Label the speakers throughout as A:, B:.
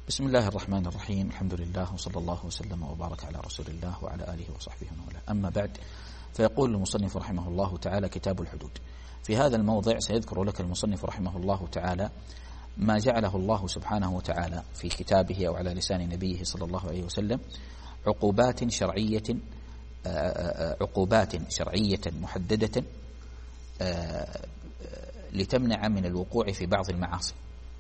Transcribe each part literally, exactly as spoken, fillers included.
A: بسم الله الرحمن الرحيم. الحمد لله وصلى الله وسلم وبارك على رسول الله وعلى آله وصحبه ومن والاه. أما بعد، فيقول المصنف رحمه الله تعالى: كتاب الحدود. في هذا الموضع سيذكر لك المصنف رحمه الله تعالى ما جعله الله سبحانه وتعالى في كتابه أو على لسان نبيه صلى الله عليه وسلم عقوبات شرعية عقوبات شرعية محددة لتمنع من الوقوع في بعض المعاصي.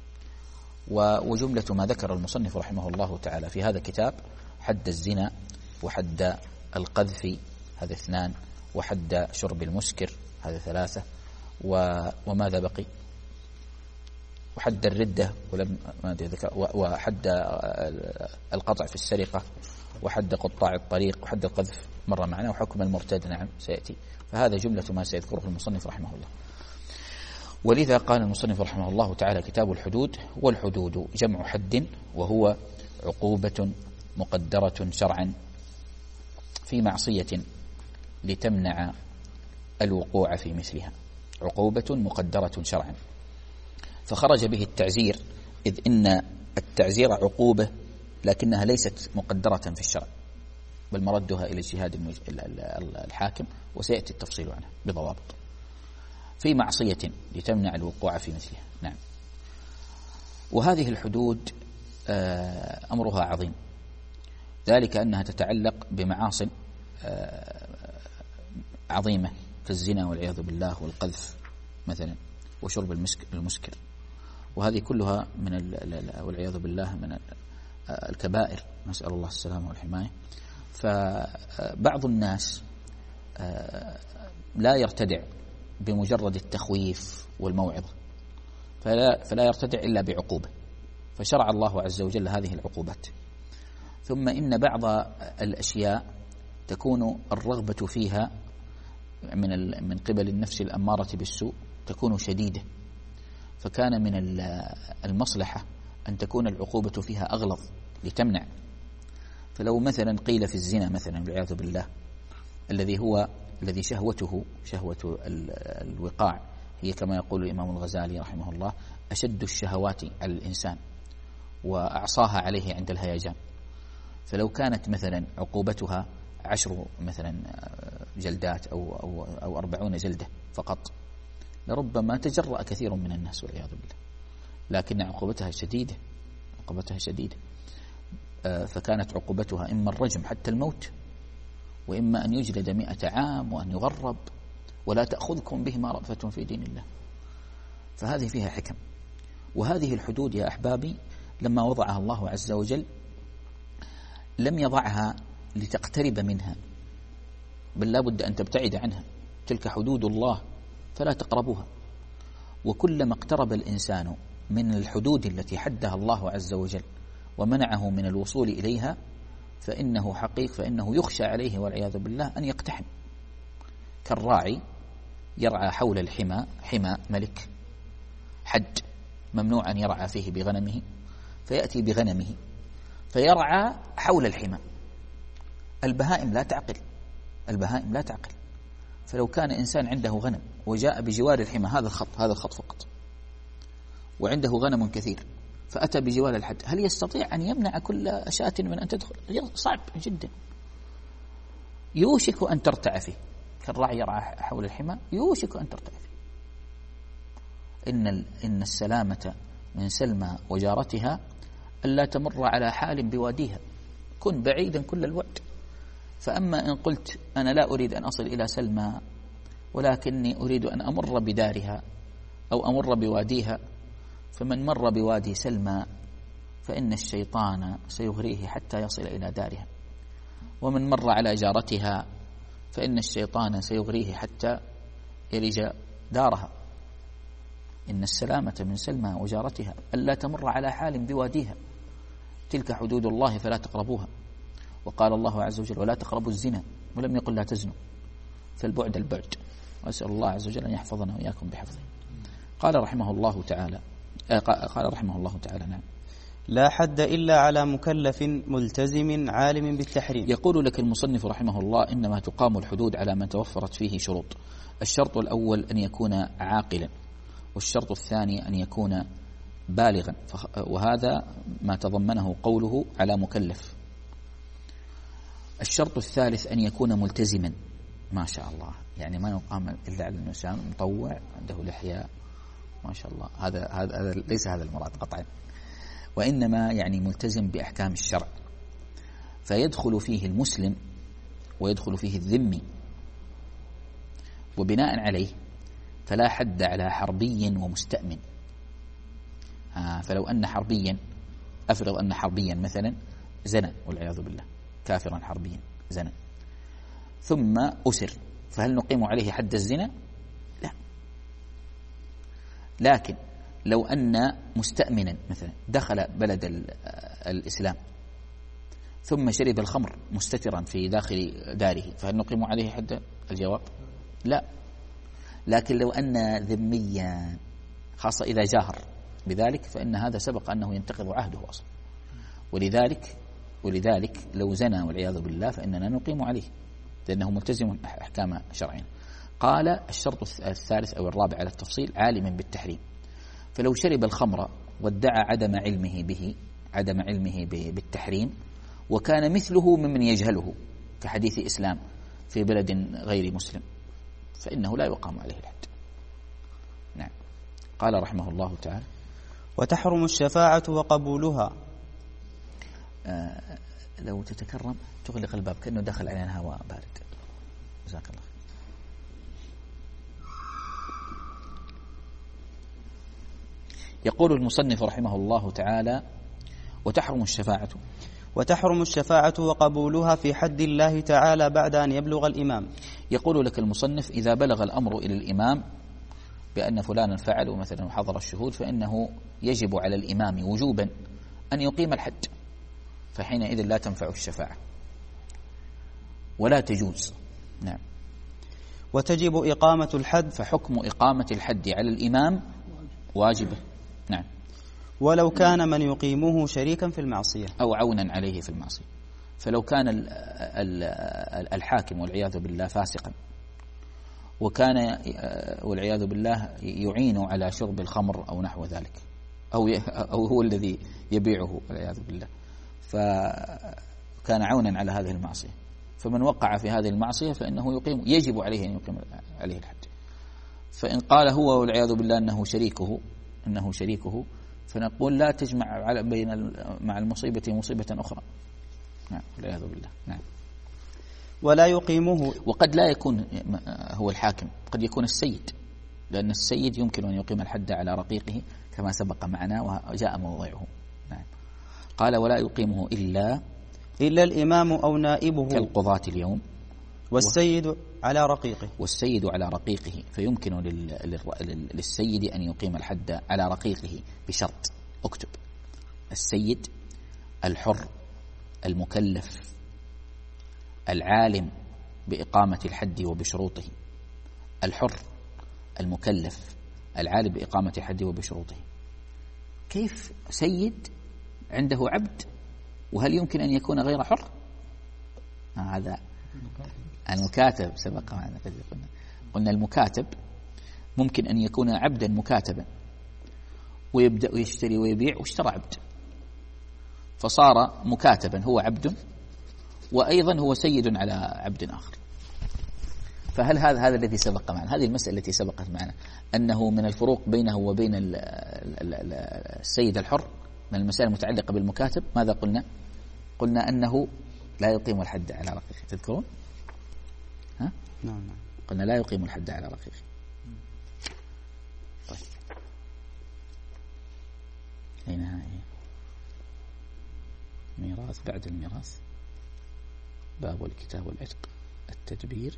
A: وجملة ما ذكر المصنف رحمه الله تعالى في هذا الكتاب: حد الزنا، وحد القذف، هذا اثنان، وحد شرب المسكر، هذا ثلاثة، وماذا بقي؟ وحد الردة، ولم ما ذكر، وحد القطع في السرقة، وحد قطاع الطريق، وحد القذف مر معنا، وحكم المرتد نعم سيأتي. فهذا جملة ما سيذكره المصنف رحمه الله. ولذا قال المصنف رحمه الله تعالى: كتاب الحدود. والحدود جمع حد، وهو عقوبة مقدرة شرعا في معصية لتمنع الوقوع في مثلها. عقوبة مقدرة شرعا، فخرج به التعزير، إذ إن التعزير عقوبة لكنها ليست مقدرة في الشرع، بل مردها إلى اجتهاد الحاكم، وسيأتي التفصيل عنها بضوابط. في معصية لتمنع الوقوع في مثلها. نعم. وهذه الحدود أمرها عظيم، ذلك أنها تتعلق بمعاصٍ عظيمة كالزنا والعياذ بالله، والقذف مثلا، وشرب المسكر، وهذه كلها من والعياذ بالله من الكبائر، نسأل الله السلامة والحماية. فبعض الناس لا يرتدع بمجرد التخويف والموعظة، فلا, فلا يرتدع إلا بعقوبة، فشرع الله عز وجل هذه العقوبات. ثم إن بعض الأشياء تكون الرغبة فيها من من قبل النفس الأمارة بالسوء تكون شديدة، فكان من المصلحة أن تكون العقوبة فيها أغلظ لتمنع. فلو مثلا قيل في الزنا مثلا والعياذ بالله، الذي هو الذي شهوته شهوة الوقاع هي كما يقول الإمام الغزالي رحمه الله: أشد الشهوات على الإنسان وأعصاها عليه عند الهيجان. فلو كانت مثلا عقوبتها عشر مثلا جلدات أو, أو, أو أربعون جلدة فقط، لربما تجرأ كثير من الناس والعياذ بالله، لكن عقوبتها شديدة عقوبتها شديدة فكانت عقوبتها إما الرجم حتى الموت، وإما أن يجلد مئة عام وأن يغرب، ولا تأخذكم بهما رأفة في دين الله. فهذه فيها حكم. وهذه الحدود يا أحبابي لما وضعها الله عز وجل لم يضعها لتقترب منها، بل لا بد أن تبتعد عنها. تلك حدود الله فلا تقربوها. وكلما اقترب الإنسان من الحدود التي حدها الله عز وجل ومنعه من الوصول إليها، فإنه حقيق فإنه يخشى عليه والعياذ بالله أن يقتحم. كالراعي يرعى حول الحمى، حمى ملك حج ممنوع أن يرعى فيه بغنمه، فيأتي بغنمه فيرعى حول الحمى. البهائم لا تعقل البهائم لا تعقل فلو كان إنسان عنده غنم وجاء بجوار الحمى، هذا الخط هذا الخط فقط، وعنده غنم كثير، فأتى بجوار الحد، هل يستطيع أن يمنع كل شاة من أن تدخل؟ صعب جدا. يوشك أن ترتع فيه، كالراعي يرعى حول الحمى، يوشك أن ترتع فيه. إن إن السلامة من سلمى وجارتها ألا تمر على حال بواديها، كن بعيدا كل الوقت. فأما إن قلت أنا لا أريد أن أصل إلى سلمى، ولكني أريد أن أمر بدارها أو أمر بواديها، فمن مر بوادي سلمى فإن الشيطان سيغريه حتى يصل إلى دارها، ومن مر على جارتها فإن الشيطان سيغريه حتى يلج دارها. إن السلامة من سلمى وجارتها ألا تمر على حال بواديها، تلك حدود الله فلا تقربوها. وقال الله عز وجل: ولا تقربوا الزنا، ولم يقل لا تزنوا، فالبعد البعد. وأسأل الله عز وجل أن يحفظنا وإياكم بحفظه. قال رحمه الله تعالى قال رحمه الله تعالى نعم:
B: لا حد إلا على مكلف ملتزم عالم بالتحريم.
A: يقول لك المصنف رحمه الله: إنما تقام الحدود على من توفرت فيه شروط. الشرط الأول أن يكون عاقلا، والشرط الثاني أن يكون بالغا، وهذا ما تضمنه قوله على مكلف. الشرط الثالث أن يكون ملتزما. ما شاء الله، يعني ما يقام إلا على الإنسان مطوع عنده لحية ما شاء الله، هذا هذا ليس هذا المراد قطعا، وإنما يعني ملتزم بأحكام الشرع، فيدخل فيه المسلم ويدخل فيه الذمي، وبناء عليه فلا حد على حربي ومستأمن. آه فلو أن حربيا، أفرض أن حربيا مثلا زنى والعياذ بالله، كافرا حربيا زنى ثم أسر، فهل نقيم عليه حد الزنا؟ لا. لكن لو أن مستأمنا مثلا دخل بلد الإسلام ثم شرب الخمر مستترا في داخل داره، فهل نقيم عليه حد؟ الجواب لا. لكن لو أن ذميا، خاصة إذا جاهر بذلك، فإن هذا سبق أنه ينتقض عهده أصلا، ولذلك ولذلك لو زنى والعياذ بالله فإننا نقيم عليه لأنه ملتزم أحكام شرعين. قال الشرط الثالث أو الرابع على التفصيل عالما بالتحريم، فلو شرب الخمر وادعى عدم علمه به عدم علمه بالتحريم وكان مثله ممن يجهله كحديث إسلام في بلد غير مسلم، فإنه لا يقام عليه الحد. نعم. قال رحمه الله تعالى:
B: وتحرم الشفاعة وقبولها.
A: آه لو تتكرم تغلق الباب كأنه دخل علينا هواء بارد. جزاك الله. يقول المصنف رحمه الله تعالى: وتحرم الشفاعة
B: وتحرم الشفاعة وقبولها في حد الله تعالى بعد أن يبلغ الإمام.
A: يقول لك المصنف: إذا بلغ الأمر إلى الإمام بأن فلانا فعل مثلا وحضر الشهود، فإنه يجب على الإمام وجوبا أن يقيم الحد، فحينئذ لا تنفع الشفاعة ولا تجوز. نعم.
B: وتجب إقامة الحد،
A: فحكم إقامة الحد على الإمام واجبة. نعم.
B: ولو كان من يقيمه شريكا في المعصية
A: أو عونا عليه في المعصية. فلو كان الحاكم والعياذ بالله فاسقا وكان والعياذ بالله يعين على شرب الخمر أو نحو ذلك، أو أو هو الذي يبيعه والعياذ بالله، فكان عونا على هذه المعصية، فمن وقع في هذه المعصية فإنه يقيم يجب عليه أن يقيم عليه الحد. فإن قال هو والعياذ بالله أنه شريكه أنه شريكه فنقول لا تجمع على بين مع المصيبة مصيبة أخرى. نعم والعياذ بالله. نعم.
B: ولا يقيمه،
A: وقد لا يكون هو الحاكم، قد يكون السيد، لأن السيد يمكن أن يقيم الحد على رقيقه كما سبق معنا وجاء موضعه. نعم. قال: ولا يقيمه إلا
B: إلا الإمام أو نائبه
A: كالقضاة اليوم،
B: والسيد على رقيقه
A: والسيد على رقيقه، فيمكن للسيد أن يقيم الحد على رقيقه بشرط. اكتب: السيد الحر المكلف العالم بإقامة الحد وبشروطه. الحر المكلف العالم بإقامة الحد وبشروطه. كيف سيد عنده عبد؟ وهل يمكن أن يكون غير حر؟ هذا المكاتب سبق معنا. قلنا المكاتب ممكن أن يكون عبدا مكاتبا ويبدأ يشتري ويبيع، واشترى عبد فصار مكاتبا، هو عبد وأيضا هو سيد على عبد آخر. فهل هذا هذا الذي سبق معنا؟ هذه المسألة التي سبقت معنا أنه من الفروق بينه وبين السيد الحر من المسائل المتعلقة بالمكاتب. ماذا قلنا؟ قلنا أنه لا يقيم الحد على رقيقه. تذكرون؟ ها؟
B: نعم نعم.
A: قلنا لا يقيم الحد على رقيقه. طيب. أين هي؟ ميراث بعد الميراث، باب الكتاب والعتق، التدبير.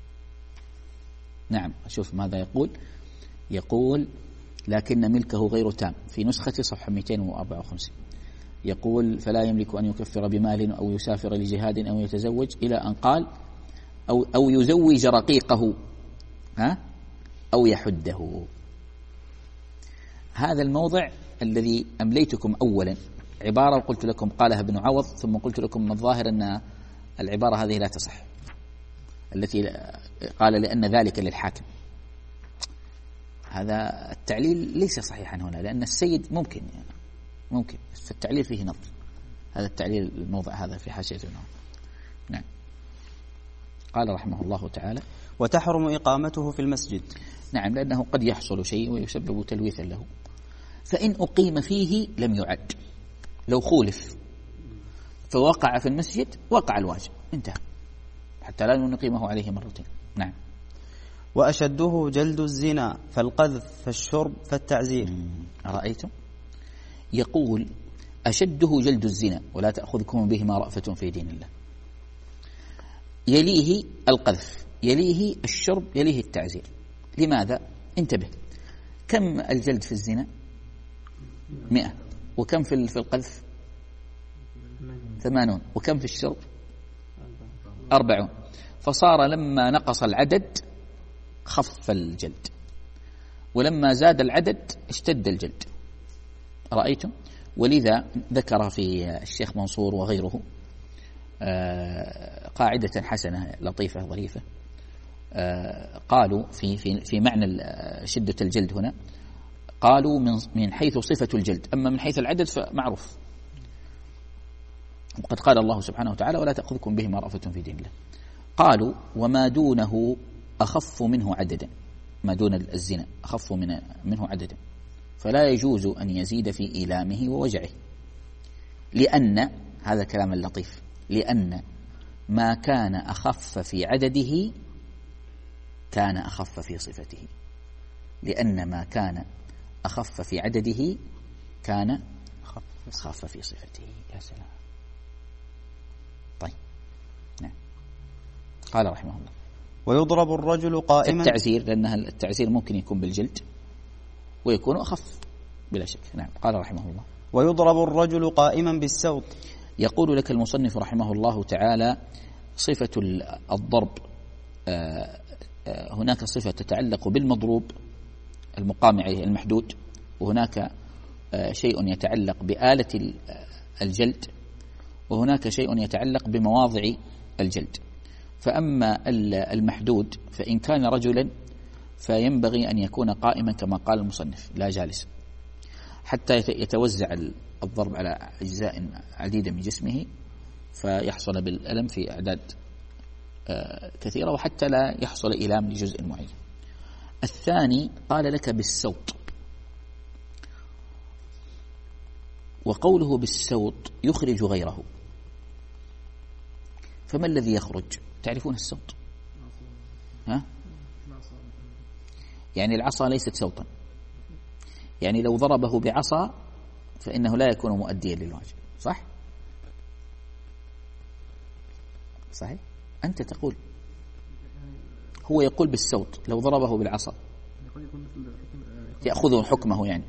A: نعم. أشوف ماذا يقول. يقول: لكن ملكه غير تام. في نسخة صفحة مئتين وأربعة وخمسين يقول: فلا يملك أن يكفر بمال أو يسافر لجهاد أو يتزوج، إلى أن قال: أو, أو يزوج رقيقه ها أو يحده. هذا الموضع الذي أمليتكم أولا عبارة قلت لكم قالها ابن عوض، ثم قلت لكم من الظاهر أن العبارة هذه لا تصح، التي قال لأن ذلك للحاكم. هذا التعليل ليس صحيحا هنا، لأن السيد ممكن يعني ممكن، فالتعليل فيه نظر. هذا التعليل الموضع هذا في حاشية النوم. نعم. قال رحمه الله تعالى:
B: وتحرم إقامته في المسجد.
A: نعم، لأنه قد يحصل شيء ويسبب تلويثا له. فإن أقيم فيه لم يعد. لو خولف فوقع في المسجد وقع الواجب، انتهى، حتى لا نقيمه عليه مرتين. نعم.
B: وأشده جلد الزنا، فالقذف فالشرب فالتعزير.
A: أرأيتم؟ يقول: أشده جلد الزنا ولا تأخذكم بهما رأفة في دين الله، يليه القذف، يليه الشرب، يليه التعزير. لماذا؟ انتبه، كم الجلد في الزنا؟ مئة. وكم في القذف؟ ثمانون. وكم في الشرب؟ أربعون. فصار لما نقص العدد خف الجلد، ولما زاد العدد اشتد الجلد. رأيتم؟ ولذا ذكر في الشيخ منصور وغيره قاعدة حسنة لطيفة ظريفة. قالوا في في في معنى شدة الجلد هنا، قالوا من من حيث صفة الجلد، أما من حيث العدد فمعروف. وقد قال الله سبحانه وتعالى: ولا تأخذكم بهما رأفة في دين الله. قالوا: وما دونه أخف منه عددا، ما دون الزنا أخف من منه عددا، فلا يجوز أن يزيد في إيلامه ووجعه، لأن هذا كلام اللطيف، لأن ما كان أخف في عدده كان أخف في صفته، لأن ما كان أخف في عدده كان أخف في صفته. يا سلام. طيب. نعم. قال رحمه الله:
B: ويضرب الرجل قائما.
A: التعزير، لأن التعزير ممكن يكون بالجلد ويكون أخف بلا شك. نعم. قال رحمه الله:
B: ويضرب الرجل قائما بالسوط.
A: يقول لك المصنف رحمه الله تعالى: صفة الضرب هناك صفة تتعلق بالمضروب المقام عليه المحدود، وهناك شيء يتعلق بآلة الجلد، وهناك شيء يتعلق بمواضع الجلد. فأما المحدود فإن كان رجلا فينبغي أن يكون قائما كما قال المصنف، لا جالسا، حتى يتوزع الضرب على أجزاء عديدة من جسمه فيحصل بالألم في أعداد كثيرة، وحتى لا يحصل إيلام لجزء معين. الثاني قال لك بالسوط، وقوله بالسوط يخرج غيره. فما الذي يخرج؟ تعرفون السوط؟ ها؟ يعني العصا ليست سوطا، يعني لو ضربه بعصا فإنه لا يكون مؤديا للواجب، صح؟ صحيح؟ أنت تقول هو يقول بالسوط، لو ضربه بالعصا يأخذ حكمه يعني.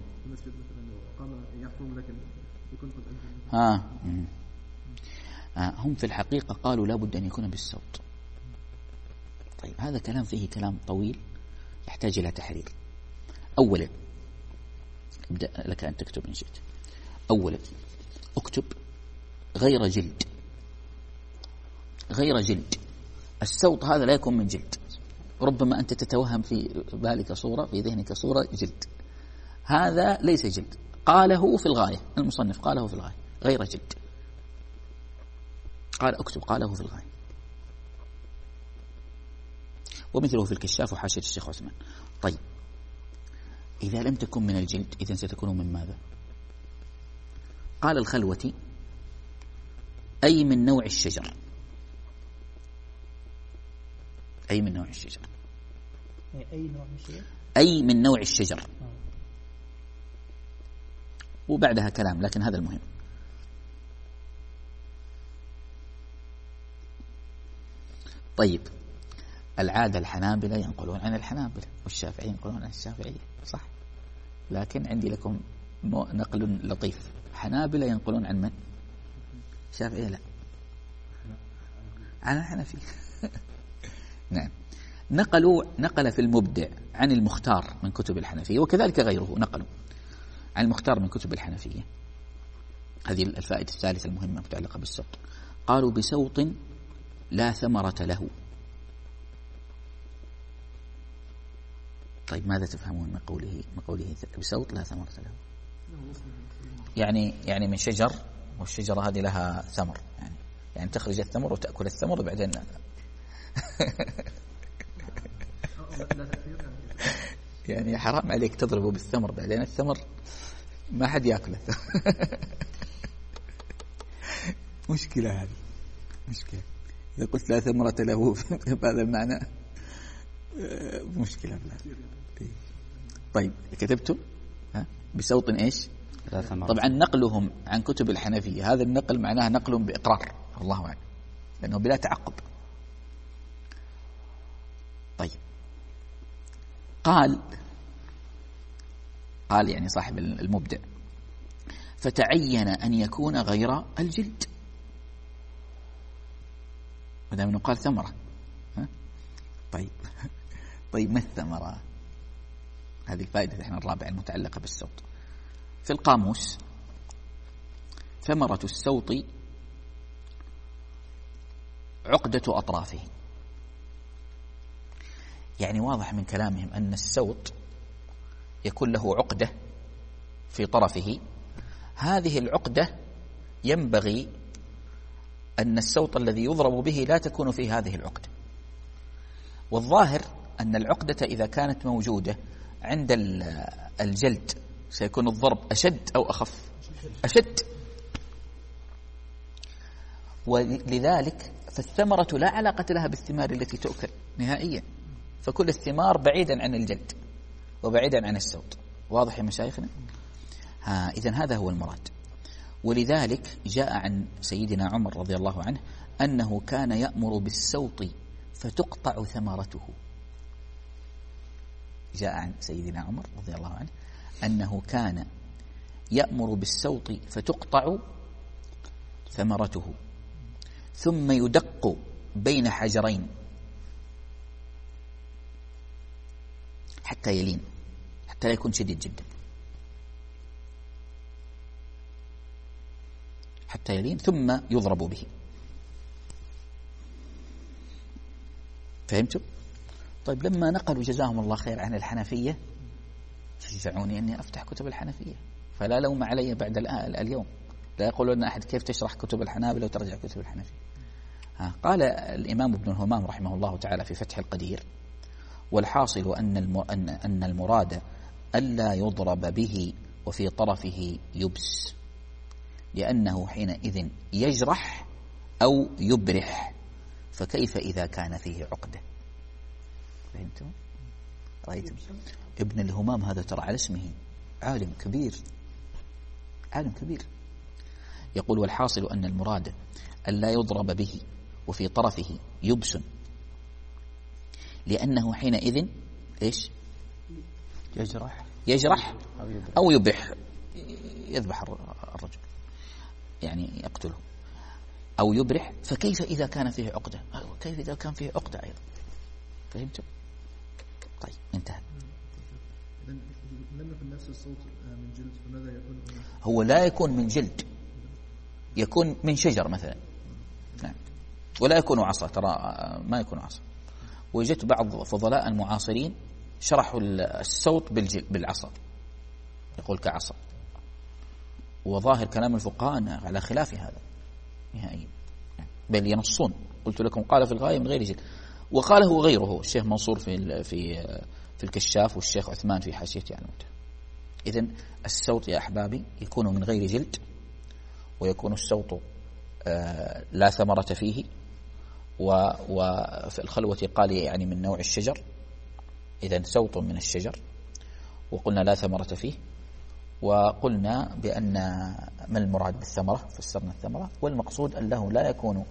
A: ها آه. هم في الحقيقة قالوا لا بد أن يكون بالسوط. طيب هذا كلام فيه كلام طويل يحتاج إلى تحرير. أولا ابدأ لك أن تكتب إن شئت. أولا اكتب غير جلد، غير جلد. السوط هذا لا يكون من جلد، ربما أنت تتوهم في بالك صورة، في ذهنك صورة جلد، هذا ليس جلد. قاله في الغاية، المصنف قاله في الغاية غير جلد، قال اكتب قاله في الغاية، ومثله في الكشاف وحاشية الشيخ عثمان. طيب إذا لم تكن من الجلد إذن ستكون من ماذا؟ قال الخلوة أي من نوع الشجر، أي من نوع الشجر،
C: أي نوع من الشجر،
A: أي من نوع الشجر. وبعدها كلام لكن هذا المهم. طيب العادة الحنابلة ينقلون عن الحنابلة والشافعية ينقلون عن الشافعية، صح؟ لكن عندي لكم نقل لطيف، حنابلة ينقلون عن من؟ الشافعية لا، عن الحنفية. نعم. نقلوا نقل في المبدع عن المختار من كتب الحنفية، وكذلك غيره نقلوا عن المختار من كتب الحنفية. هذه الفائدة الثالثة المهمة متعلقة بالسوط. قالوا بسوط لا ثمرة له. طيب ماذا تفهمون من قوله من قوله بسوط لا ثمرة له؟ يعني يعني من شجر، والشجرة هذه لها ثمر، يعني يعني تخرج الثمر وتأكل الثمر وبعدين يعني حرام عليك تضربه بالثمر، بعدين الثمر ما حد يأكله. مشكلة هذه، مشكلة. إذا قلت لا ثمرة له بهذا المعنى مشكلة. طيب كتبتم بصوت إيش؟ طبعا نقلهم عن كتب الحنفية هذا النقل معناه نقل بإقرار، الله أعلم، لأنه بلا تعقب. طيب قال قال يعني صاحب المبدع: فتعين أن يكون غير الجلد، مدام أنه قال ثمرة. ها؟ طيب طيب ما الثمرة؟ هذه الفائدة احنا الرابعة المتعلقة بالصوت. في القاموس: ثمرة الصوت عقدة أطرافه. يعني واضح من كلامهم أن الصوت يكون له عقدة في طرفه، هذه العقدة ينبغي أن الصوت الذي يضرب به لا تكون فيه هذه العقدة. والظاهر أن العقدة إذا كانت موجودة عند الجلد سيكون الضرب أشد أو أخف؟ أشد. ولذلك فالثمرة لا علاقة لها بالثمار التي تؤكل نهائيا، فكل الثمار بعيدا عن الجلد وبعيدا عن الصوت. واضح يا مشايخنا؟ ها إذن هذا هو المراد. ولذلك جاء عن سيدنا عمر رضي الله عنه أنه كان يأمر بالصوت فتقطع ثمرته. جاء عن سيدنا عمر رضي الله عنه أنه كان يأمر بالصوت فتقطع ثمرته، ثم يدق بين حجرين حتى يلين، حتى لا يكون شديد جدا، حتى يلين ثم يضرب به. فهمتوا؟ طيب لما نقلوا جزاهم الله خير عن الحنفية شجعوني أني أفتح كتب الحنفية، فلا لوم علي بعد اليوم، لا يقولون أحد كيف تشرح كتب الحنابلة وترجع كتب الحنفية. ها قال الإمام ابن الهمام رحمه الله تعالى في فتح القدير: والحاصل أن أن المراد ألا يضرب به وفي طرفه يبس، لأنه حينئذ يجرح أو يبرح، فكيف إذا كان فيه عقدة؟ فهمتم؟ رأيتم؟ ابن الهمام هذا ترى على اسمه عالم كبير، عالم كبير. يقول: والحاصل أن المراد ألا يضرب به وفي طرفه يبس، لأنه حينئذ إيش؟
B: يجرح
A: يجرح أو يبرح، يذبح الرجل يعني يقتله أو يبرح. فكيف إذا كان فيه عقدة؟ كيف إذا كان فيه عقدة أيضا؟ فهمتم؟ طيب انتهى.
D: لم يكن نفس الصوت من جلد فماذا يكون؟
A: هو لا يكون من جلد، يكون من شجر مثلا، نعم، ولا يكون عصا، ترى ما يكون عصا. وجدت بعض فضلاء المعاصرين شرحوا الصوت بالعصا، يقول كعصا، وظاهر كلام الفقهاء على خلاف هذا نهائيا، بل ينصون. قلت لكم قال في الغاية من غير جلد، وقاله غيره الشيخ منصور في في في الكشاف، والشيخ عثمان في حاشيته على المنتهى. إذن الصوت يا أحبابي يكون من غير جلد، ويكون الصوت لا ثمرة فيه، وفي الخلوة قال يعني من نوع الشجر، إذن صوت من الشجر، وقلنا لا ثمرة فيه. وقلنا بأن ما المراد بالثمرة، فسرنا الثمرة، والمقصود أنه لا يكون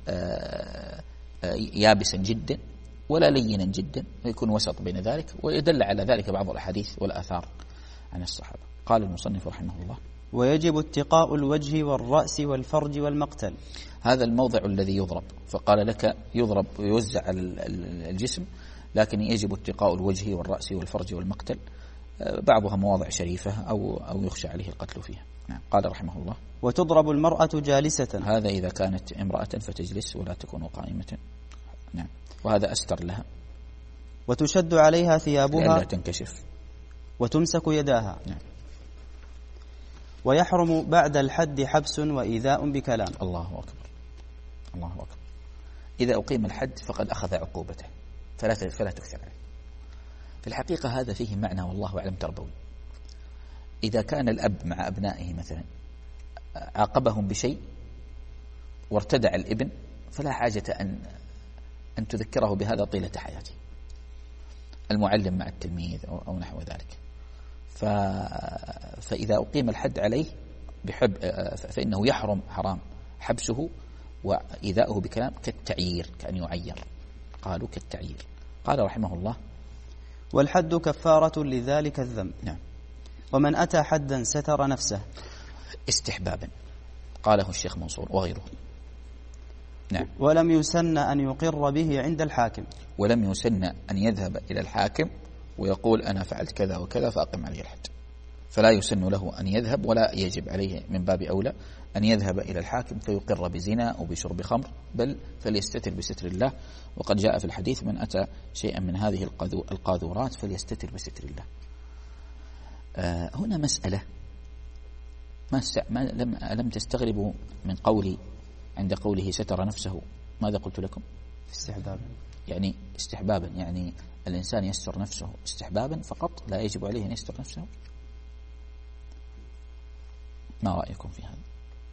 A: يابسا جدا ولا لينا جدا، يكون وسط بين ذلك. ويدل على ذلك بعض الأحاديث والآثار عن الصحابة. قال المصنف رحمه الله:
B: ويجب اتقاء الوجه والرأس والفرج والمقتل.
A: هذا الموضع الذي يضرب، فقال لك يضرب ويوزع على الجسم، لكن يجب اتقاء الوجه والرأس والفرج والمقتل، بعضها مواضع شريفة أو أو يخشى عليه القتل فيها. نعم. قال رحمه الله:
B: وتضرب المرأة جالسة.
A: هذا إذا كانت امرأة فتجلس ولا تكون قائمة. نعم. وهذا أستر لها.
B: وتشد عليها ثيابها
A: لا تنكشف.
B: وتمسك يداها.
A: نعم.
B: ويحرم بعد الحد حبس وإيذاء بكلام.
A: الله أكبر، الله أكبر. إذا أقيم الحد فقد أخذ عقوبته فلا فلا تكثر عليه. في الحقيقة هذا فيه معنى والله أعلم تربوي. إذا كان الأب مع أبنائه مثلا عاقبهم بشيء وارتدع الابن فلا حاجة أن أن تذكره بهذا طيلة حياته. المعلم مع التلميذ أو نحو ذلك. ف... فإذا أقيم الحد عليه بحب فإنه يحرم حرام حبسه وإيذاؤه بكلام كالتعيير، كأن يعير. قالوا كالتعيير. قال رحمه الله:
B: والحد كفارة لذلك الذنب.
A: نعم.
B: ومن أتى حدا ستر نفسه
A: استحبابا، قاله الشيخ منصور وغيره. نعم.
B: ولم يسن أن يقر به عند الحاكم.
A: ولم يسن أن يذهب إلى الحاكم ويقول أنا فعلت كذا وكذا فأقم عليه الحد. فلا يسن له أن يذهب، ولا يجب عليه من باب أولى أن يذهب إلى الحاكم فيقر بزنا أو بشرب خمر، بل فليستتر بستر الله. وقد جاء في الحديث: من أتى شيئا من هذه القاذورات فليستتر بستر الله. آه هنا مسألة ما, ما لم, لم تستغربوا من قولي عند قوله ستر نفسه. ماذا قلت لكم؟
B: استحبابا،
A: يعني استحبابا، يعني الإنسان يستر نفسه استحبابا فقط، لا يجب عليه أن يستر نفسه. ما رأيكم في هذا؟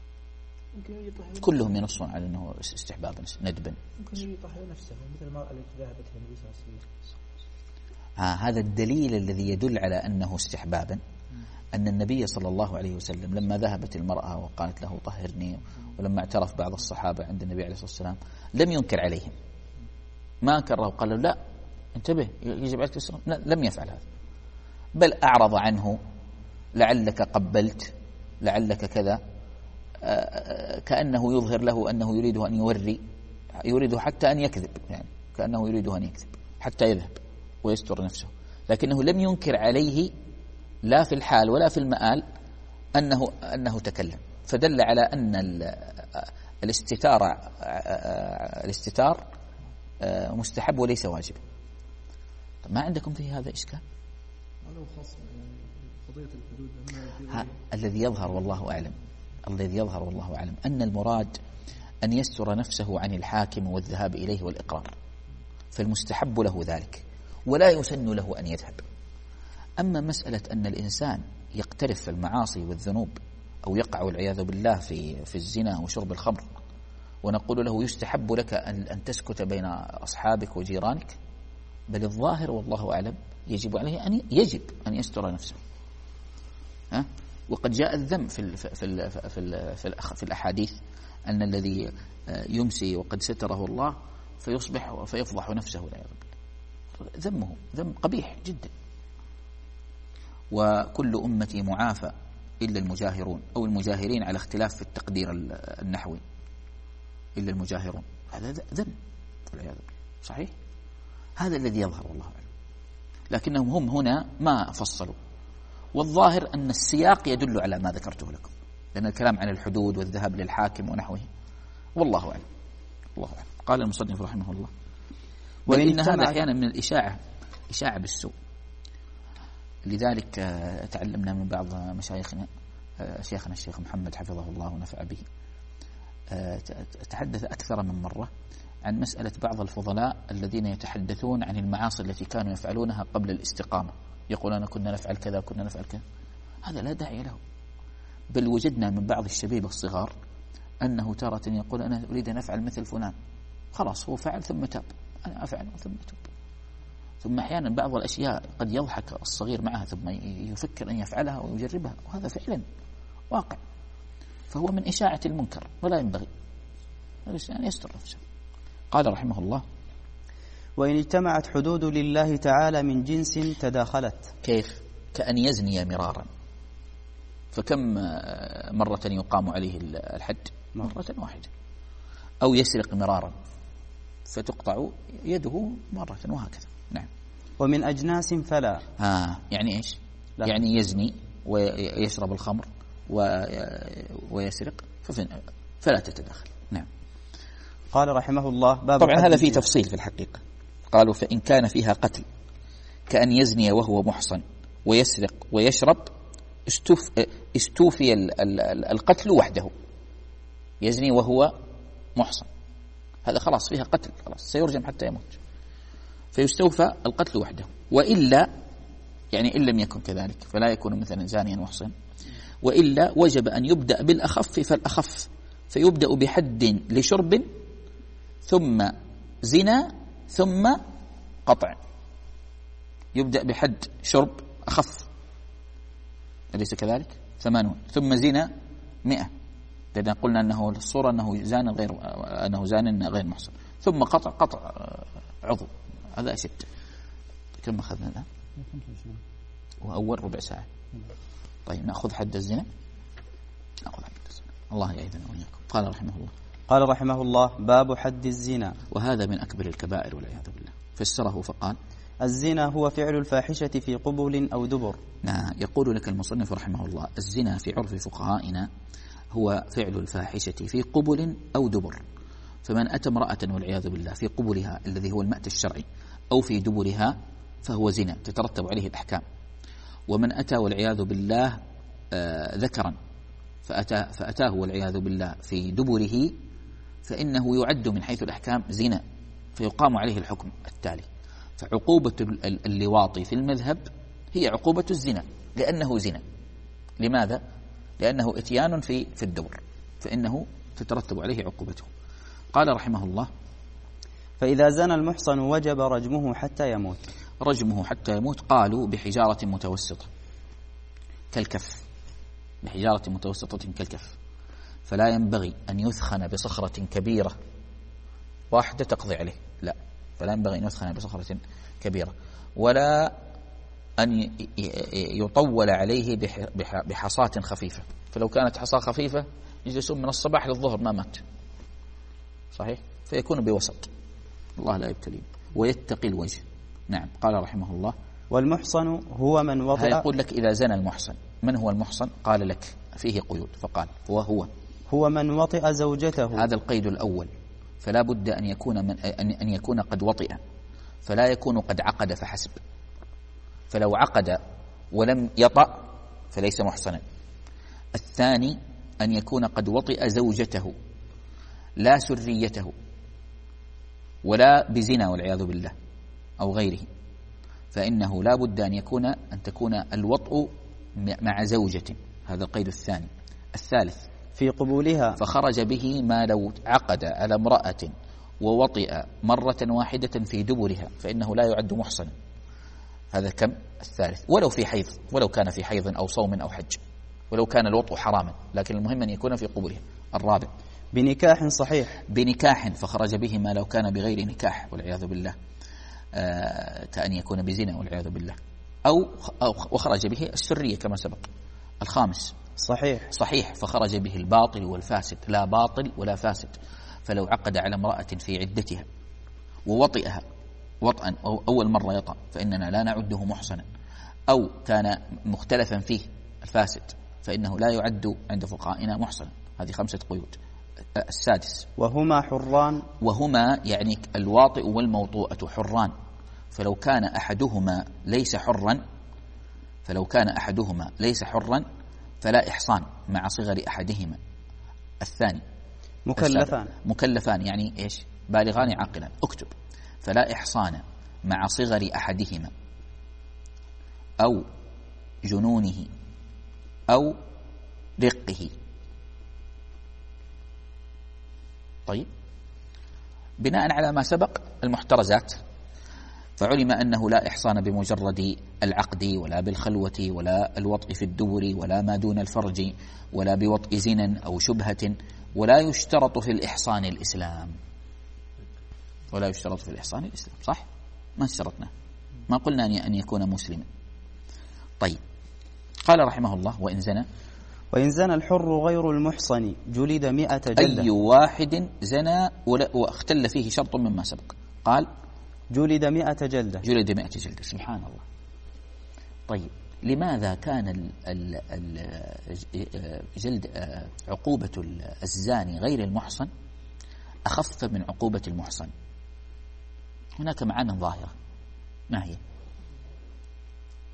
A: كلهم ينصون على أنه استحبابا ندبا.
C: ممكن يطهر نفسه مثل المرأة التي ذهبت للنبي صلى الله عليه وسلم.
A: ها هذا الدليل الذي يدل على أنه استحبابا، أن النبي صلى الله عليه وسلم لما ذهبت المرأة وقالت له طهرني، ولما اعترف بعض الصحابة عند النبي عليه الصلاة والسلام لم ينكر عليهم، ما أنكره وقال له لا انتبه يجب عليك تسلم، لم يفعل هذا، بل أعرض عنه، لعلك قبلت، لعلك كذا، كأنه يظهر له أنه يريد أن يوري، يريد حتى أن يكذب، يعني كأنه يريد أن يكذب حتى يذهب ويستر نفسه، لكنه لم ينكر عليه لا في الحال ولا في المآل أنه أنه تكلم، فدل على أن الاستتار الاستتار مستحب وليس واجب. ما عندكم فيه هذا إشكال؟ الذي يظهر والله أعلم الذي يظهر والله أعلم أن المراد أن يستر نفسه عن الحاكم والذهاب إليه والإقرار، فالمستحب له ذلك ولا يسن له أن يذهب. أما مسألة أن الإنسان يقترف في المعاصي والذنوب أو يقع والعياذ بالله في في الزنا وشرب الخمر، ونقول له يستحب لك أن أن تسكت بين أصحابك وجيرانك، بل الظاهر والله أعلم يجب عليه أن يجب أن يستر نفسه. ها؟ وقد جاء الذم في ال في ال في ال في, ال في الأحاديث أن الذي يمسي وقد ستره الله فيصبح فيفضح نفسه والعياذ بالله، ذمه ذم قبيح جدا. وكل أمتي معافى إلا المجاهرون، أو المجاهرين على اختلاف في التقدير النحوي، إلا المجاهرون، هذا ذم والعياذ بالله. صحيح؟ هذا الذي يظهر والله أعلم، لكنهم هم هنا ما فصلوا، والظاهر أن السياق يدل على ما ذكرته لكم، لأن الكلام عن الحدود والذهاب للحاكم ونحوه، والله أعلم. الله أعلم. قال المصنف رحمه الله: وإن هذا أحيانا من الإشاعة، إشاعة بالسوء. لذلك تعلمنا من بعض مشايخنا، شيخنا الشيخ محمد حفظه الله ونفع به، تحدث أكثر من مرة عن مسألة بعض الفضلاء الذين يتحدثون عن المعاصي التي كانوا يفعلونها قبل الاستقامة، يقولون كنا نفعل كذا وكنا نفعل كذا. هذا لا داعي له، بل وجدنا من بعض الشبيب الصغار أنه تارة يقول أنا أريد أن أفعل مثل فلان، خلاص هو فعل ثم تاب، أنا أفعل ثم تاب. ثم أحيانا بعض الأشياء قد يضحك الصغير معها ثم يفكر أن يفعلها ويجربها، وهذا فعلا واقع، فهو من إشاعة المنكر ولا ينبغي أن يستر نفسه. قال رحمه الله:
B: وإن اجتمعت حدود لله تعالى من جنس تداخلت.
A: كيف؟ كأن يزني مرارا، فكم مرة يقام عليه الحد؟ مرة واحدة. أو يسرق مرارا فتقطع يده مرة، وهكذا. نعم.
B: ومن أجناس فلا.
A: ها يعني إيش؟ لا. يعني يزني ويشرب الخمر ويسرق فلا تتداخل. نعم.
B: قال رحمه الله: باب
A: طبعا هذا فيه تفصيل في الحقيقة. قالوا: فإن كان فيها قتل كأن يزني وهو محصن ويسرق ويشرب استوفي القتل وحده، يزني وهو محصن، هذا خلاص فيها قتل، خلاص سيرجم حتى يموت، فيستوفى القتل وحده. وإلا يعني إن لم يكن كذلك فلا يكون مثلا زانيا محصن، وإلا وجب أن يبدأ بالأخف فالأخف، فيبدأ بحد لشرب ثم زنا ثم قطع. يبدأ بحد شرب أخف أليس كذلك؟ ثمانون، ثم زنا مئة، لأن قلنا أنه الصورة أنه زان غير أنه زان غير محصن، ثم قطع قطع عضو، هذا أشد. كم أخذنا الآن؟ وأول ربع ساعة. طيب نأخذ حد الزنا، نأخذ حد الزنا. الله يعيذنا وإياكم. قال رحمه الله
B: قال رحمه الله باب حد الزنا،
A: وهذا من أكبر الكبائر والعياذ بالله. فسره فقال
B: الزنا هو فعل الفاحشة في قبل أو دبر.
A: نعم، يقول لك المصنف رحمه الله الزنا في عرف فقهائنا هو فعل الفاحشة في قبل أو دبر، فمن أتى امرأة والعياذ بالله في قبلها الذي هو المأتى الشرعي أو في دبرها فهو زنا تترتب عليه الأحكام. ومن أتى والعياذ بالله آه ذكرا فأتى فأتاه والعياذ بالله في دبره فإنه يعد من حيث الأحكام زنا، فيقام عليه الحكم التالي. فعقوبة اللواط في المذهب هي عقوبة الزنا لأنه زنا. لماذا؟ لأنه إتيان في في الدبر، فإنه تترتب عليه عقوبته. قال رحمه الله
B: فإذا زنى المحصن وجب رجمه حتى يموت.
A: رجمه حتى يموت قالوا بحجارة متوسطة كالكف، بحجارة متوسطة كالكف، فلا ينبغي أن يثخن بصخرة كبيرة واحدة تقضي عليه، لا، فلا ينبغي أن يثخن بصخرة كبيرة، ولا أن يطول عليه بحصاة خفيفة، فلو كانت حصاة خفيفة يجلسون من الصباح للظهر ما مات، صحيح؟ فيكون بوسط، الله لا يبتليه ويتقي الوجه. نعم. قال رحمه الله
B: والمحصن هو من وطئ.
A: يقول لك إذا زنى المحصن، من هو المحصن؟ قال لك فيه قيود، فقال وهو
B: هو من وطئ زوجته.
A: هذا القيد الأول، فلا بد أن يكون من أن يكون قد وطئ، فلا يكون قد عقد فحسب، فلو عقد ولم يطأ فليس محصنا. الثاني أن يكون قد وطئ زوجته لا سريته ولا بزنا والعياذ بالله أو غيره، فإنه لا بد أن يكون أن تكون الوطء مع زوجة، هذا القيد الثاني. الثالث
B: في قبولها،
A: فخرج به ما لو عقد على امرأة ووطئ مرة واحدة في دبرها فإنه لا يعد محصنا. هذا كم؟ الثالث. ولو في حيض، ولو كان في حيض أو صوم أو حج، ولو كان الوطء حراما، لكن المهم أن يكون في قبولها. الرابع
B: بنكاح صحيح،
A: بنكاح فخرج به ما لو كان بغير نكاح والعياذ بالله، آه كأن يكون بزنا والعياذ بالله، أو, أو وخرج به السرية كما سبق. الخامس
B: صحيح
A: صحيح فخرج به الباطل والفاسد، لا باطل ولا فاسد، فلو عقد على امرأة في عدتها ووطئها وطئا أو أول مرة يطأ فإننا لا نعده محصنا، أو كان مختلفا فيه الفاسد فإنه لا يعد عند فقهائنا محصنا. هذه خمسة قيود. السادس
B: وهما حران،
A: وهما يعني الواطئ والموطوءة حران، فلو كان أحدهما ليس حرا فلو كان أحدهما ليس حرا فلا إحصان مع صغر أحدهما. الثاني
B: مكلفان،
A: مكلفان يعني إيش؟ بالغان عاقلان. اكتب فلا إحصان مع صغر أحدهما أو جنونه أو رقه. طيب، بناء على ما سبق المحترزات، فعلم أنه لا إحصان بمجرد العقد ولا بالخلوة ولا الوطء في الدبر ولا ما دون الفرج ولا بوطء زنا أو شبهة، ولا يشترط في الإحصان الإسلام، ولا يشترط في الإحصان الإسلام، صح؟ ما اشترطنا، ما قلنا أن يكون مسلما. طيب، قال رحمه الله وإن زنى
B: وإن زنى الحر غير المحصن جلد مئة جلدة.
A: أي واحد زنى واختل فيه شرط مما سبق، قال
B: جلد مئة جلدة،
A: جلد مئة جلدة. سبحان الله. طيب، لماذا كان ال ال ال جلد عقوبة الزاني غير المحصن أخف من عقوبة المحصن؟ هناك معاني ظاهرة، ما هي؟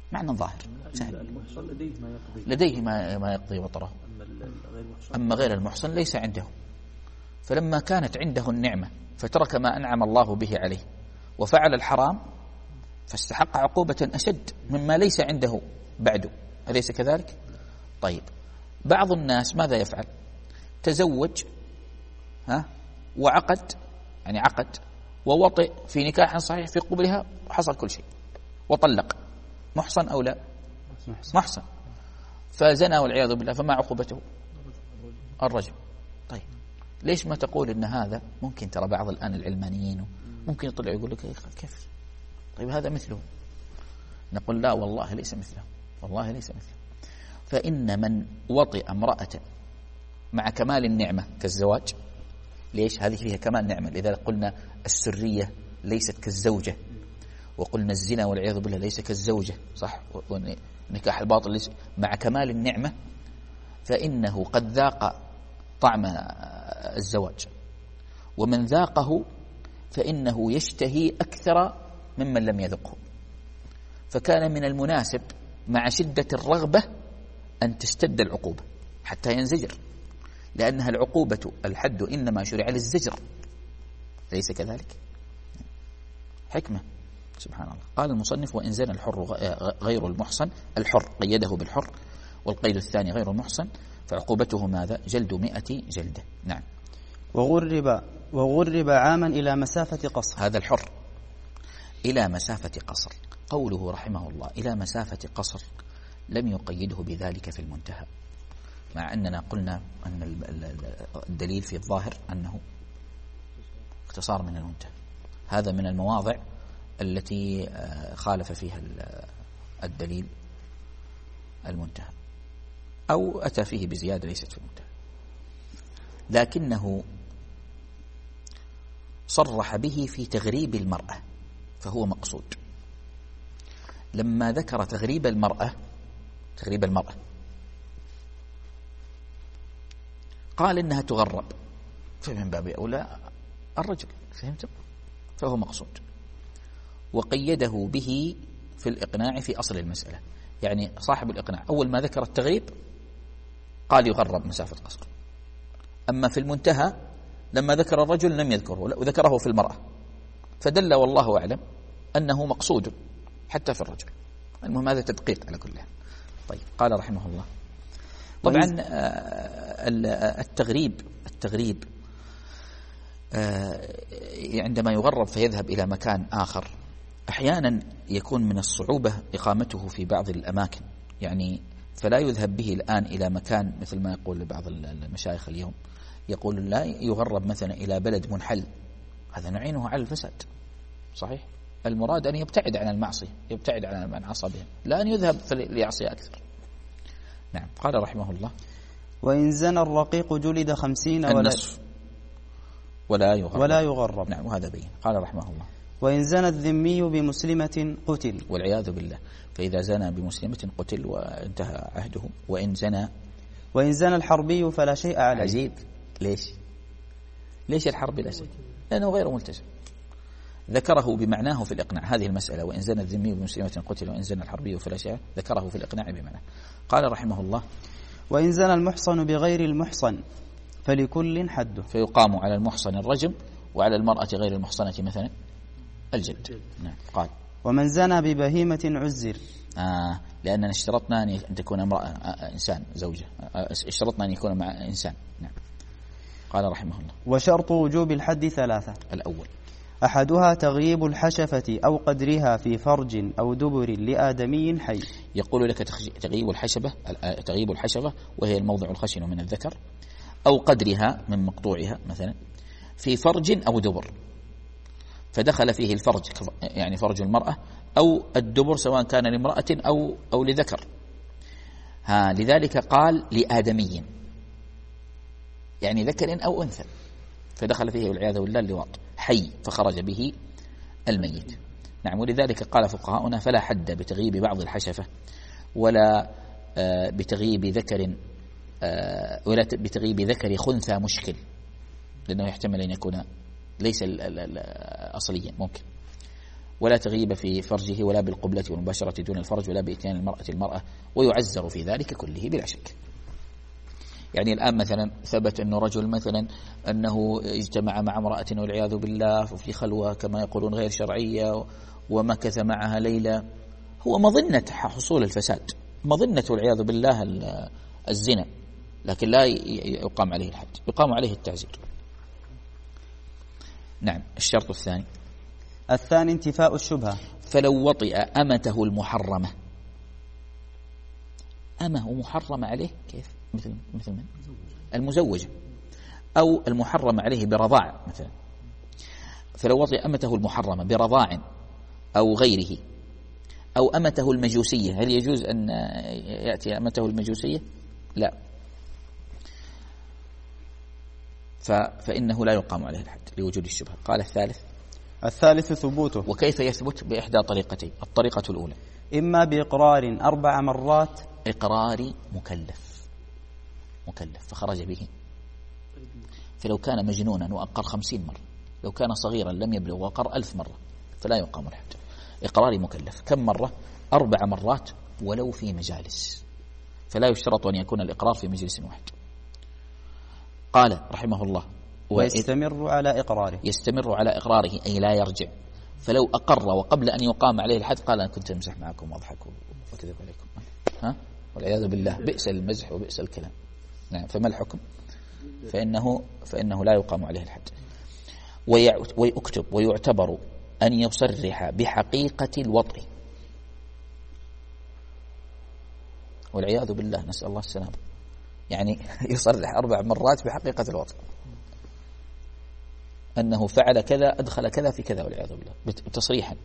A: معنى ظاهر سهل.
C: المحصن لديه ما يقضي
A: لديه ما ما يقضي وطره. أما غير المحصن ليس عنده. فلما كانت عنده النعمة فترك ما أنعم الله به عليه وفعل الحرام فاستحق عقوبة أشد مما ليس عنده بعده، أليس كذلك؟ طيب بعض الناس ماذا يفعل؟ تزوج ها وعقد، يعني عقد ووطئ في نكاح صحيح في قبلها وحصل كل شيء وطلق، محصن أو لا؟ محصن. فزنا والعياذ بالله، فما عقوبته؟ الرجم. طيب ليش ما تقول إن هذا ممكن؟ ترى بعض الآن العلمانيين ممكن يطلع يقول لك كيف؟ طيب هذا مثله. نقول لا والله ليس مثله، والله ليس مثله. فإن من وطئ امرأة مع كمال النعمة كالزواج، ليش؟ هذه فيها كمال نعمة، لذلك قلنا السرية ليست كالزوجة، وقلنا الزنا والعياذ بالله ليس كالزوجة، صح؟ ونكاح الباطل ليس، مع كمال النعمة فإنه قد ذاق طعم الزواج، ومن ذاقه فإنه يشتهي أكثر ممن لم يذقه. فكان من المناسب مع شدة الرغبة أن تشتد العقوبة حتى ينزجر، لأنها العقوبة الحد إنما شرع للزجر، ليس كذلك؟ حكمة سبحان الله. قال المصنف: وإن زنى الحر غير المحصن، الحر قيده بالحر، والقيد الثاني غير المحصن، فعقوبته ماذا؟ جلد مئة جلدة. نعم.
B: وغرب وغرب عاما إلى مسافة قصر.
A: هذا الحر إلى مسافة قصر. قوله رحمه الله إلى مسافة قصر لم يقيده بذلك في المنتهى، مع أننا قلنا أن الدليل في الظاهر أنه اختصار من المنتهى. هذا من المواضع التي خالف فيها الدليل المنتهى، أو أتى فيه بزيادة ليست في المنتهى، لكنه صرح به في تغريب المرأة فهو مقصود. لما ذكر تغريب المرأة تغريب المرأة قال إنها تغرب، فمن باب أولى الرجل، فهمتم؟ فهو مقصود. وقيده به في الإقناع في أصل المسألة، يعني صاحب الإقناع أول ما ذكر التغريب قال يغرب مسافة قصر، أما في المنتهى لما ذكر الرجل لم يذكره وذكره في المرأة، فدل والله أعلم أنه مقصود حتى في الرجل. المهم هذا تدقيق على كل حال. طيب قال رحمه الله طبعا التغريب التغريب عندما يغرب فيذهب إلى مكان آخر أحيانا يكون من الصعوبة إقامته في بعض الأماكن، يعني فلا يذهب به الآن إلى مكان مثل ما يقول بعض المشايخ اليوم، يقول لا يغرب مثلا إلى بلد منحل، هذا نعينه على الفساد. صحيح؟ المراد أن يبتعد عن المعصية، يبتعد عن من عصى بهم، لا أن يذهب ليعصي أكثر. نعم. قال رحمه الله
B: وإن زنى الرقيق جلد خمسين ولا
A: النصف ولا يغرب
B: ولا يغرب.
A: نعم. وهذا بين. قال رحمه الله
B: وإن زنى الذمي بمسلمة قتل،
A: والعياذ بالله. فإذا زنى بمسلمة قتل وانتهى عهده. وإن زنى
B: وإن زنى الحربي فلا شيء عليه.
A: عجيب. ليش ليش الحرب لا شيء؟ لأنه غير ملتزم. ذكره بمعناه في الإقناع هذه المسألة، وإن زنى الذمي بمسلمة قتل وإن زنى الحربي فلا شيء، ذكره في الإقناع بمعناه. قال رحمه الله
B: وإن زنى المحصن بغير المحصن فلكل حده،
A: فيقام على المحصن الرجم وعلى المرأة غير المحصنة مثلا الجلد. نعم. قال
B: ومن زنى ببهيمة عزر.
A: آه لأننا اشترطنا أن تكون امرأة آه إنسان زوجة، آه اشترطنا أن يكون مع إنسان. نعم. قال رحمه الله
B: وشرط وجوب الحد ثلاثة:
A: الأول
B: أحدها تغييب الحشفة أو قدرها في فرج أو دبر لآدمي حي.
A: يقول لك تغييب الحشبة تغييب الحشبة وهي الموضع الخشن من الذكر، أو قدرها من مقطوعها مثلا في فرج أو دبر، فدخل فيه الفرج يعني فرج المرأة أو الدبر سواء كان لامرأة أو أو لذكر. ها لذلك قال لآدمي يعني ذكر أو أنثى، فدخل فيه والعياذ بالله اللواط حي فخرج به الميت. نعم. ولذلك قال فقهاؤنا فلا حد بتغييب بعض الحشفة ولا بتغييب ذكر ولا بتغييب ذكر خنثى مشكل، لأنه يحتمل أن يكون ليس أصليا ممكن. ولا تغيب في فرجه ولا بالقبلة والمباشرة دون الفرج ولا بإتيان المرأة المرأة، ويعزر في ذلك كله بلا شك. يعني الآن مثلا ثبت أنه رجل مثلا أنه اجتمع مع امرأة والعياذ بالله في خلوة كما يقولون غير شرعية ومكث معها ليلة، هو مظنة حصول الفساد، مظنة والعياذ بالله الزنا، لكن لا يقام عليه الحد، يقام عليه التعزير. نعم. الشرط الثاني
B: الثاني انتفاء الشبهة.
A: فلو وطئ أمته المحرمة، أمه محرمة عليه كيف؟ مثل مثل من؟ المزوجة أو المحرم عليه برضاع مثلا. فلو وطئ أمته المحرمة برضاع أو غيره، أو أمته المجوسية، هل يجوز أن يأتي أمته المجوسية؟ لا، فإنه لا يقام عليه الحد لوجود الشبهة. قال الثالث
B: الثالث ثبوته.
A: وكيف يثبت؟ بإحدى طريقتين. الطريقة الأولى
B: إما بإقرار أربع مرات،
A: إقرار مكلف مكلف فخرج به، فلو كان مجنونا وأقر خمسين مرة، لو كان صغيرا لم يبلغ وأقر ألف مرة فلا يقام الحد. إقرار مكلف كم مرة؟ أربع مرات ولو في مجالس، فلا يشترط أن يكون الإقرار في مجلس واحد. قال رحمه الله
B: ويستمر على إقراره،
A: يستمر على إقراره أي لا يرجع. فلو أقر وقبل أن يقام عليه الحد قال أنا كنت أمزح معكم وأضحك وكذب عليكم، ها والعياذ بالله، بئس المزح وبئس الكلام. نعم. فما الحكم؟ فإنه فإنه لا يقام عليه الحد. ويكتب ويعتبر أن يصرح بحقيقة الوطء، والعياذ بالله، نسأل الله السلامة، يعني يصرح أربع مرات بحقيقة الوطء أنه فعل كذا أدخل كذا في كذا والعياذ بالله تصريحا،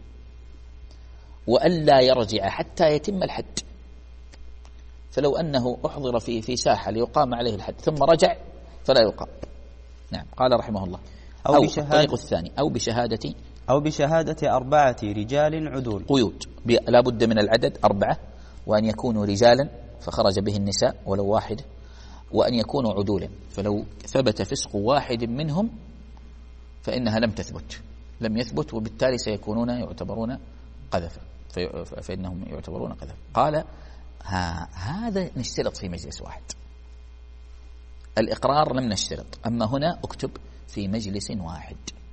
A: وألا يرجع حتى يتم الحد. فلو أنه أحضر في في ساحة ليقام عليه الحد ثم رجع فلا يقام. نعم. قال رحمه الله أو, أو الطريق الثاني أو بشهادة
B: أو بشهادة أربعة رجال عدول.
A: قيود لا بد من العدد أربعة، وأن يكونوا رجالا فخرج به النساء ولو واحد، وأن يكونوا عدولا، فلو ثبت فسق واحد منهم فإنها لم تثبت، لم يثبت، وبالتالي سيكونون يعتبرون قذفا، فإنهم يعتبرون قذفا. قال ها هذا نشترط في مجلس واحد، الإقرار لم نشترط، أما هنا اكتب في مجلس واحد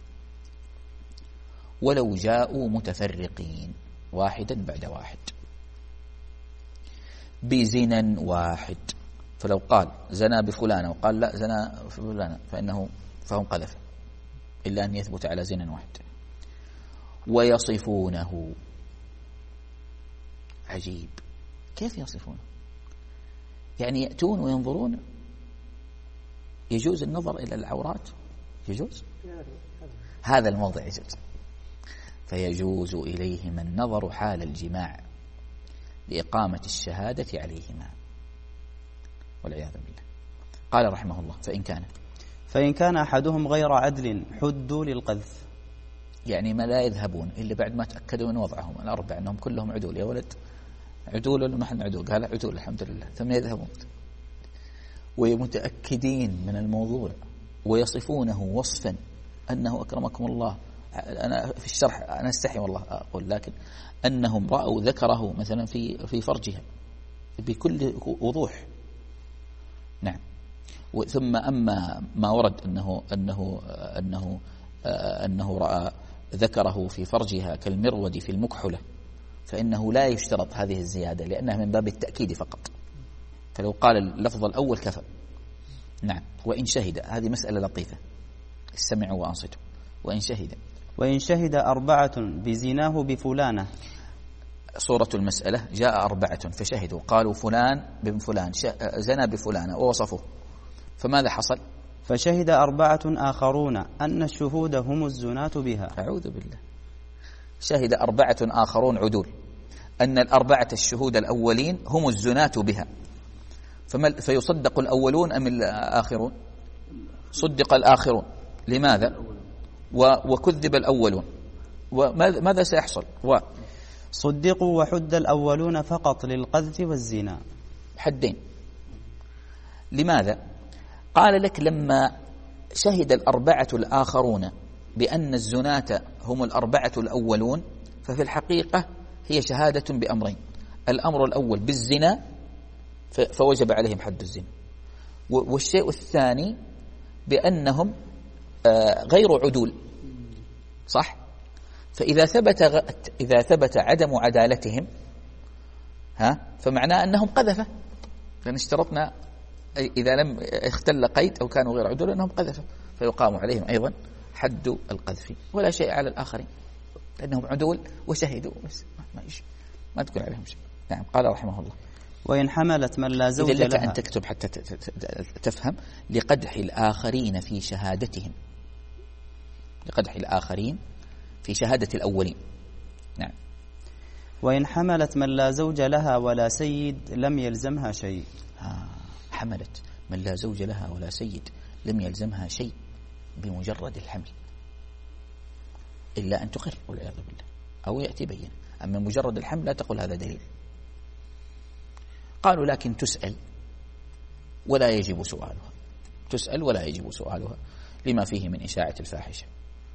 A: ولو جاءوا متفرقين واحدا بعد واحد بزنا واحد. فلو قال زنا بفلانة وقال لا زنا بفلانة فإنه فهم قذف، إلا أن يثبت على زنا واحد. ويصفونه، عجيب، كيف يصفونه؟ يعني يأتون وينظرون، يجوز النظر إلى العورات؟ يجوز؟ هذا الموضع يجوز. فيجوز إليهما النظر حال الجماع لإقامة الشهادة عليهما والعياذ بالله. قال رحمه الله فإن كان
B: فإن كان أحدهم غير عدل حدوا للقذف،
A: يعني ما لا يذهبون إلا بعد ما تأكدوا من وضعهم الأربع أنهم كلهم عدول. يا ولد عدول ولا ما احنا عدول؟ قال عدول الحمد لله، ثم يذهبون ومتأكدين من الموضوع ويصفونه وصفا أنه أكرمكم الله، أنا في الشرح أنا استحي والله أقول، لكن أنهم رأوا ذكره مثلا في في فرجها بكل وضوح. نعم. ثم أما ما ورد أنه أنه أنه أنه رأى ذكره في فرجها كالمرود في المكحلة، فإنه لا يشترط هذه الزيادة لأنها من باب التأكيد فقط، فلو قال اللفظ الأول كفى. نعم. وإن شهد، هذه مسألة لطيفة، استمعوا وأنصتوا. وإن شهد
B: وإن شهد أربعة بزناه بفلانة،
A: صورة المسألة جاء أربعة فشهدوا قالوا فلان بن فلان زنى بفلانة ووصفوه، فماذا حصل؟
B: فشهد أربعة آخرون أن الشهود هم الزناة بها.
A: أعوذ بالله. شهد أربعة آخرون عدول أن الأربعة الشهود الأولين هم الزناة بها، فيصدق الأولون أم الآخرون؟ صدق الآخرون. لماذا؟ وكذب الأولون. وماذا سيحصل؟ و
B: صدقوا وحد الأولون فقط للقذف والزنا،
A: حدين. لماذا؟ قال لك لما شهد الأربعة الآخرون بأن الزناة هم الأربعة الأولون ففي الحقيقة هي شهادة بأمرين. الأمر الأول بالزنا فوجب عليهم حد الزنا، والشيء الثاني بأنهم غير عدول، صح؟ فإذا ثبت إذا ثبت عدم عدالتهم ها فمعناه أنهم قذفة، لأن اشترطنا إذا لم اختل قيد أو كانوا غير عدول أنهم قذفة، فيقام عليهم أيضا حد القذف، ولا شيء على الآخرين لأنهم عدول وشهدوا بس ما يش ما تقول عليهم شيء. نعم. قال رحمه الله:
B: وإن حملت من لا زوج
A: لك
B: لها.
A: أن تكتب حتى تفهم: لقدح الآخرين في شهادتهم، لقدح الآخرين في شهادة الأولين. نعم.
B: وإن حملت من لا زوج لها ولا سيد لم يلزمها شيء.
A: آه. حملت من لا زوج لها ولا سيد لم يلزمها شيء بمجرد الحمل، إلا أن تقر والعياذ بالله أو يأتي بين. أما مجرد الحمل لا تقول هذا دليل. قالوا: لكن تسأل ولا يجب سؤالها، تسأل ولا يجب سؤالها لما فيه من إشاعة الفاحشة،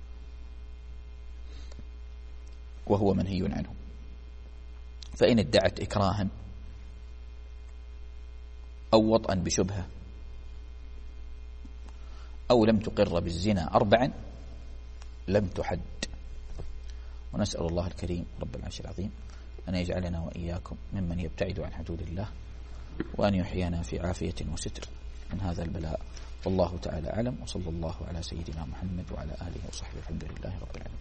A: وهو منهي عنه. فإن ادعت إكراها أو وطئا بشبهة أو لم تقر بالزنا أربعا لم تحد. ونسأل الله الكريم رب العرش العظيم أن يجعلنا وإياكم ممن يبتعد عن حدود الله، وأن يحيينا في عافية وستر من هذا البلاء. والله تعالى أعلم، وصلى الله على سيدنا محمد وعلى آله وصحبه. الحمد لله رب العالمين.